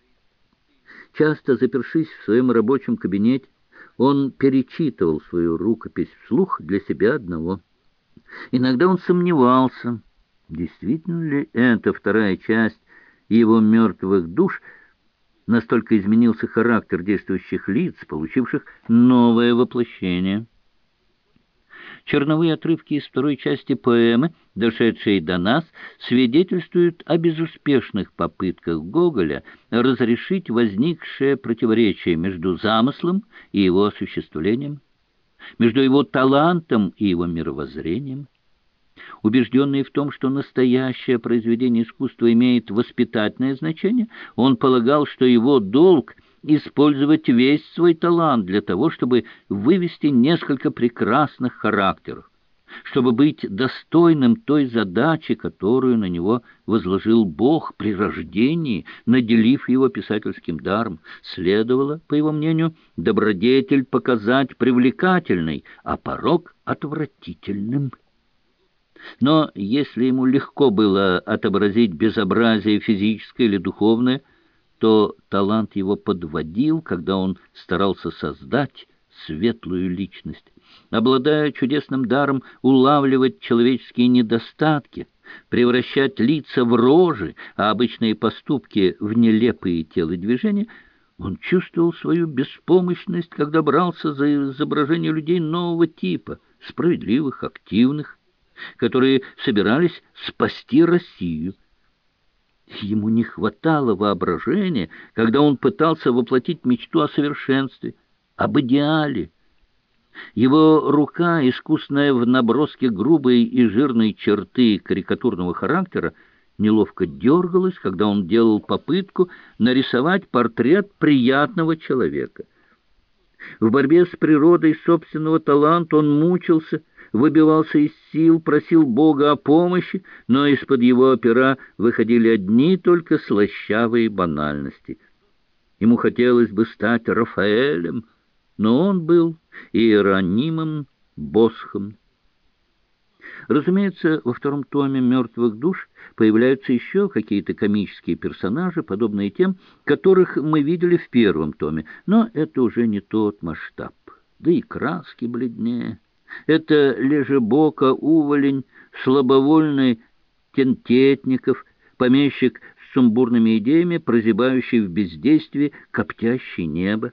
Speaker 1: Часто запершись в своем рабочем кабинете, он перечитывал свою рукопись вслух для себя одного. Иногда он сомневался, действительно ли эта вторая часть его «Мертвых душ», настолько изменился характер действующих лиц, получивших новое воплощение. Черновые отрывки из второй части поэмы, дошедшие до нас, свидетельствуют о безуспешных попытках Гоголя разрешить возникшее противоречие между замыслом и его осуществлением, между его талантом и его мировоззрением. Убежденный в том, что настоящее произведение искусства имеет воспитательное значение, он полагал, что его долг — использовать весь свой талант для того, чтобы вывести несколько прекрасных характеров. чтобы быть достойным той задачи, которую на него возложил Бог при рождении, наделив его писательским даром, следовало, по его мнению, добродетель показать привлекательной, а порок отвратительным. Но если ему легко было отобразить безобразие физическое или духовное, то талант его подводил, когда он старался создать светлую личность. Обладая чудесным даром улавливать человеческие недостатки, превращать лица в рожи, а обычные поступки в нелепые телодвижения, он чувствовал свою беспомощность, когда брался за изображение людей нового типа, справедливых, активных, которые собирались спасти Россию. Ему не хватало воображения, когда он пытался воплотить мечту о совершенстве, об идеале. Его рука, искусная в наброске грубой и жирной черты карикатурного характера, неловко дергалась, когда он делал попытку нарисовать портрет приятного человека. В борьбе с природой собственного таланта он мучился, выбивался из сил, просил Бога о помощи, но из-под его пера выходили одни только слащавые банальности. Ему хотелось бы стать Рафаэлем, но он был Иеронимом Босхом. Разумеется, во втором томе «Мертвых душ» появляются еще какие-то комические персонажи, подобные тем, которых мы видели в первом томе, но это уже не тот масштаб, да и краски бледнее. Это лежебока, уволень, слабовольный Тентетников, помещик с сумбурными идеями, прозябающий в бездействии, коптящий небо.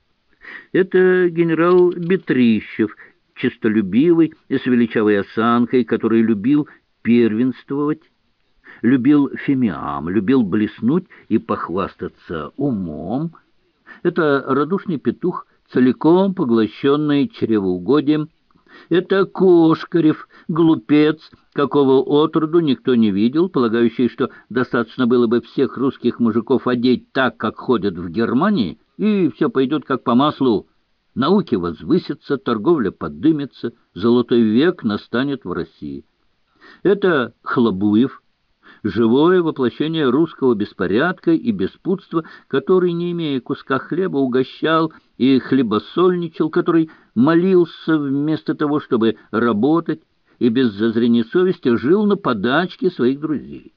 Speaker 1: Это генерал Бетрищев, честолюбивый и с величавой осанкой, который любил первенствовать, любил фимиам, любил блеснуть и похвастаться умом. Это радушный петух, целиком поглощенный чревоугодием. Это Кошкарев, глупец, какого отроду никто не видел, полагающий, что достаточно было бы всех русских мужиков одеть так, как ходят в Германии, и все пойдет как по маслу. Науки возвысятся, торговля подымется, золотой век настанет в России. Это Хлобуев, живое воплощение русского беспорядка и беспутства, который, не имея куска хлеба, угощал и хлебосольничал, который молился вместо того, чтобы работать, и без зазрения совести жил на подачке своих друзей.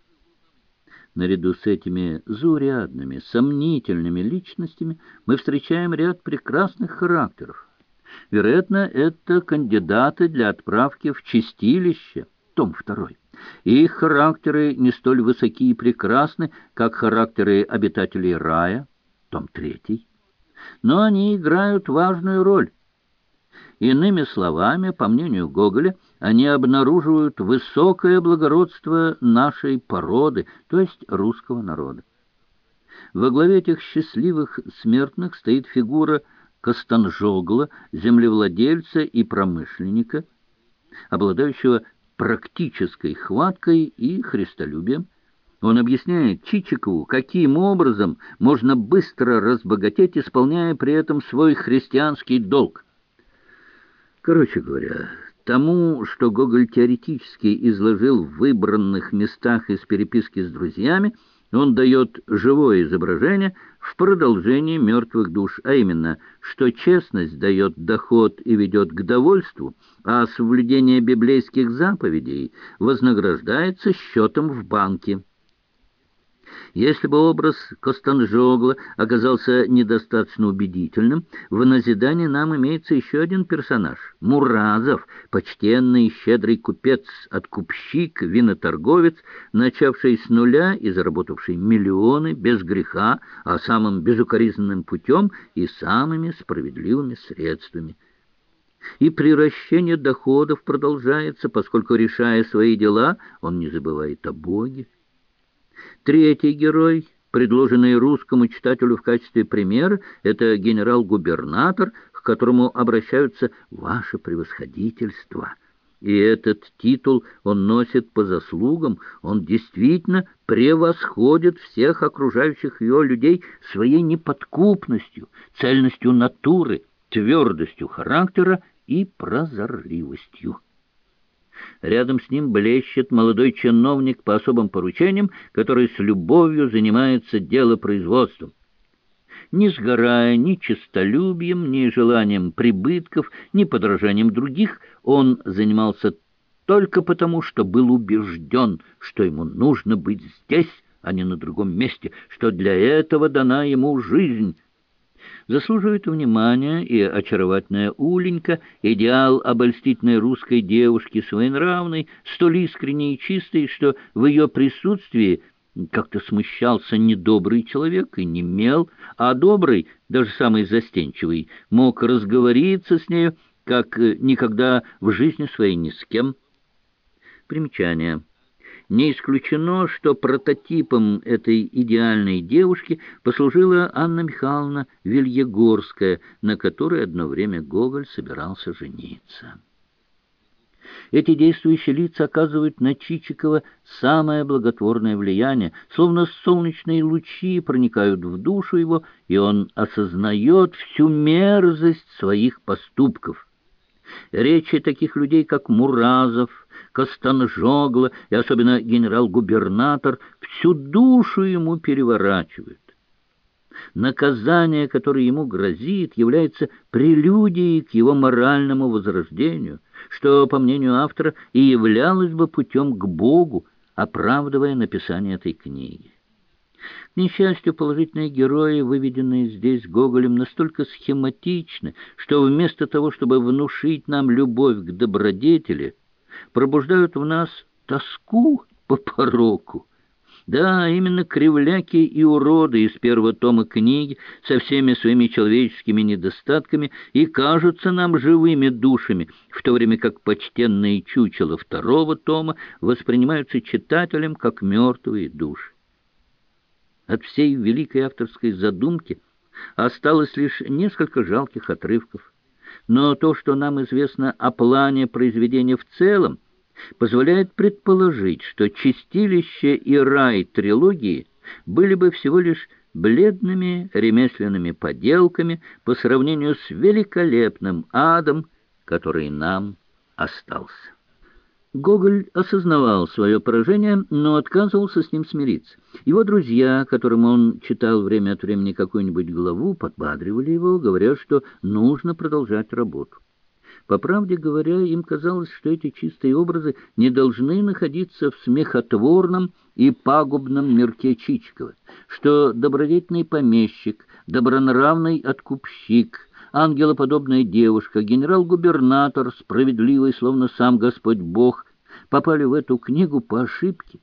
Speaker 1: Наряду с этими заурядными, сомнительными личностями мы встречаем ряд прекрасных характеров. Вероятно, это кандидаты для отправки в чистилище, том второй. Их характеры не столь высоки и прекрасны, как характеры обитателей рая, том третий. Но они играют важную роль. Иными словами, по мнению Гоголя, они обнаруживают высокое благородство нашей породы, то есть русского народа. Во главе этих счастливых смертных стоит фигура Костанжогла, землевладельца и промышленника, обладающего практической хваткой и христолюбием. Он объясняет Чичикову, каким образом можно быстро разбогатеть, исполняя при этом свой христианский долг. Короче говоря, тому, что Гоголь теоретически изложил в выбранных местах из переписки с друзьями, он дает живое изображение в продолжении «Мертвых душ», а именно, что честность дает доход и ведет к довольству, а соблюдение библейских заповедей вознаграждается счетом в банке. Если бы образ Костанжогла оказался недостаточно убедительным, в назидание нам имеется еще один персонаж — Муразов, почтенный и щедрый купец, откупщик, виноторговец, начавший с нуля и заработавший миллионы без греха, а самым безукоризненным путем и самыми справедливыми средствами. И приращение доходов продолжается, поскольку, решая свои дела, он не забывает о Боге. Третий герой, предложенный русскому читателю в качестве примера, это генерал-губернатор, к которому обращаются «Ваше превосходительство». И этот титул он носит по заслугам, он действительно превосходит всех окружающих его людей своей неподкупностью, цельностью натуры, твердостью характера и прозорливостью. Рядом с ним блещет молодой чиновник по особым поручениям, который с любовью занимается делопроизводством. Не сгорая ни честолюбием, ни желанием прибытков, ни подражанием других, он занимался только потому, что был убежден, что ему нужно быть здесь, а не на другом месте, что для этого дана ему жизнь. Заслуживает внимания и очаровательная Уленька, идеал обольстительной русской девушки, своенравной, столь искренней и чистой, что в ее присутствии как-то смущался недобрый человек и немел, а добрый, даже самый застенчивый, мог разговориться с нею, как никогда в жизни своей ни с кем. Примечание. Не исключено, что прототипом этой идеальной девушки послужила Анна Михайловна Вильегорская, на которой одно время Гоголь собирался жениться. Эти действующие лица оказывают на Чичикова самое благотворное влияние, словно солнечные лучи проникают в душу его, и он осознает всю мерзость своих поступков. Речи таких людей, как Муразов, Костанжогла и особенно генерал-губернатор, всю душу ему переворачивают. Наказание, которое ему грозит, является прелюдией к его моральному возрождению, что, по мнению автора, и являлось бы путем к Богу, оправдывая написание этой книги. К несчастью, положительные герои, выведенные здесь Гоголем, настолько схематичны, что вместо того, чтобы внушить нам любовь к добродетели, пробуждают в нас тоску по пороку. Да, именно кривляки и уроды из первого тома книги со всеми своими человеческими недостатками и кажутся нам живыми душами, в то время как почтенные чучела второго тома воспринимаются читателем как мертвые души. От всей великой авторской задумки осталось лишь несколько жалких отрывков. Но то, что нам известно о плане произведения в целом, позволяет предположить, что чистилище и рай трилогии были бы всего лишь бледными ремесленными поделками по сравнению с великолепным адом, который нам остался. Гоголь осознавал свое поражение, но отказывался с ним смириться. Его друзья, которым он читал время от времени какую-нибудь главу, подбадривали его, говоря, что нужно продолжать работу. По правде говоря, им казалось, что эти чистые образы не должны находиться в смехотворном и пагубном мирке Чичикова, что добродетельный помещик, добронравный откупщик, ангелоподобная девушка, генерал-губернатор, справедливый, словно сам Господь Бог, попали в эту книгу по ошибке.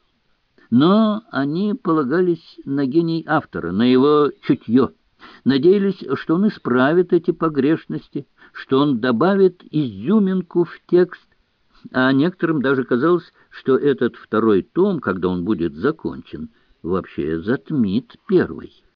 Speaker 1: Но они полагались на гений автора, на его чутье, надеялись, что он исправит эти погрешности, что он добавит изюминку в текст, а некоторым даже казалось, что этот второй том, когда он будет закончен, вообще затмит первый.